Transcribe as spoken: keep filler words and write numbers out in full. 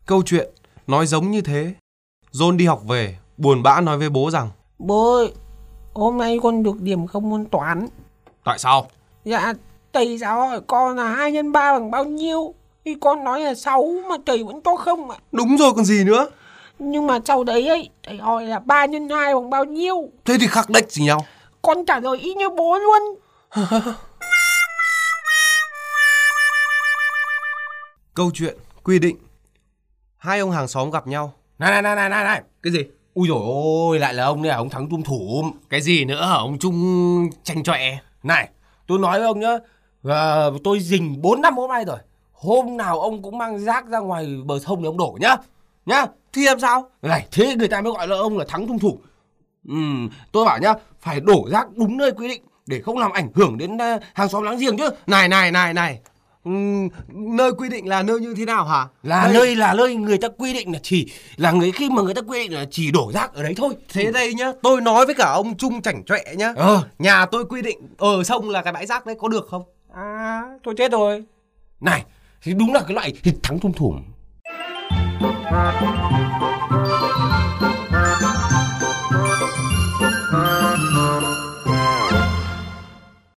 Câu chuyện nói giống như thế. John đi học về, buồn bã nói với bố rằng: Bố ơi, hôm nay con được điểm không môn toán. Tại sao? Dạ, thầy giáo hỏi con là hai nhân ba bằng bao nhiêu, thì con nói là sáu mà thầy vẫn cho không ạ. Đúng rồi còn gì nữa. Nhưng mà sau đấy ấy, thầy hỏi là ba nhân hai bằng bao nhiêu. Thế thì khắc đếch gì nhau. Con trả lời y như bố luôn. Câu chuyện quy định. Hai ông hàng xóm gặp nhau. Này này này này này này. Cái gì? Ui dồi ôi, lại là ông này à, ông Thắng Tum Thủm. Cái gì nữa hả ông Trung tranh chọe? Này, tôi nói với ông nhá, à, tôi rình bốn năm hôm nay rồi. Hôm nào ông cũng mang rác ra ngoài bờ sông để ông đổ nhá. Nhá. Thì làm sao? Này, thế người ta mới gọi là ông là Thắng Tum Thủm. Ừ, tôi bảo nhá, phải đổ rác đúng nơi quy định để không làm ảnh hưởng đến uh, hàng xóm láng giềng chứ. Này này này này. Ừ, nơi quy định là nơi như thế nào hả? Là đây... nơi là nơi người ta quy định là chỉ là người khi mà người ta quy định là chỉ đổ rác ở đấy thôi. Thế đây nhá, tôi nói với cả ông Trung chảnh chọe nhá. Ờ. Nhà tôi quy định ở sông là cái bãi rác đấy, có được không? À, tôi chết rồi. Này, thì đúng là cái loại thịt Thắng Tum Thủm.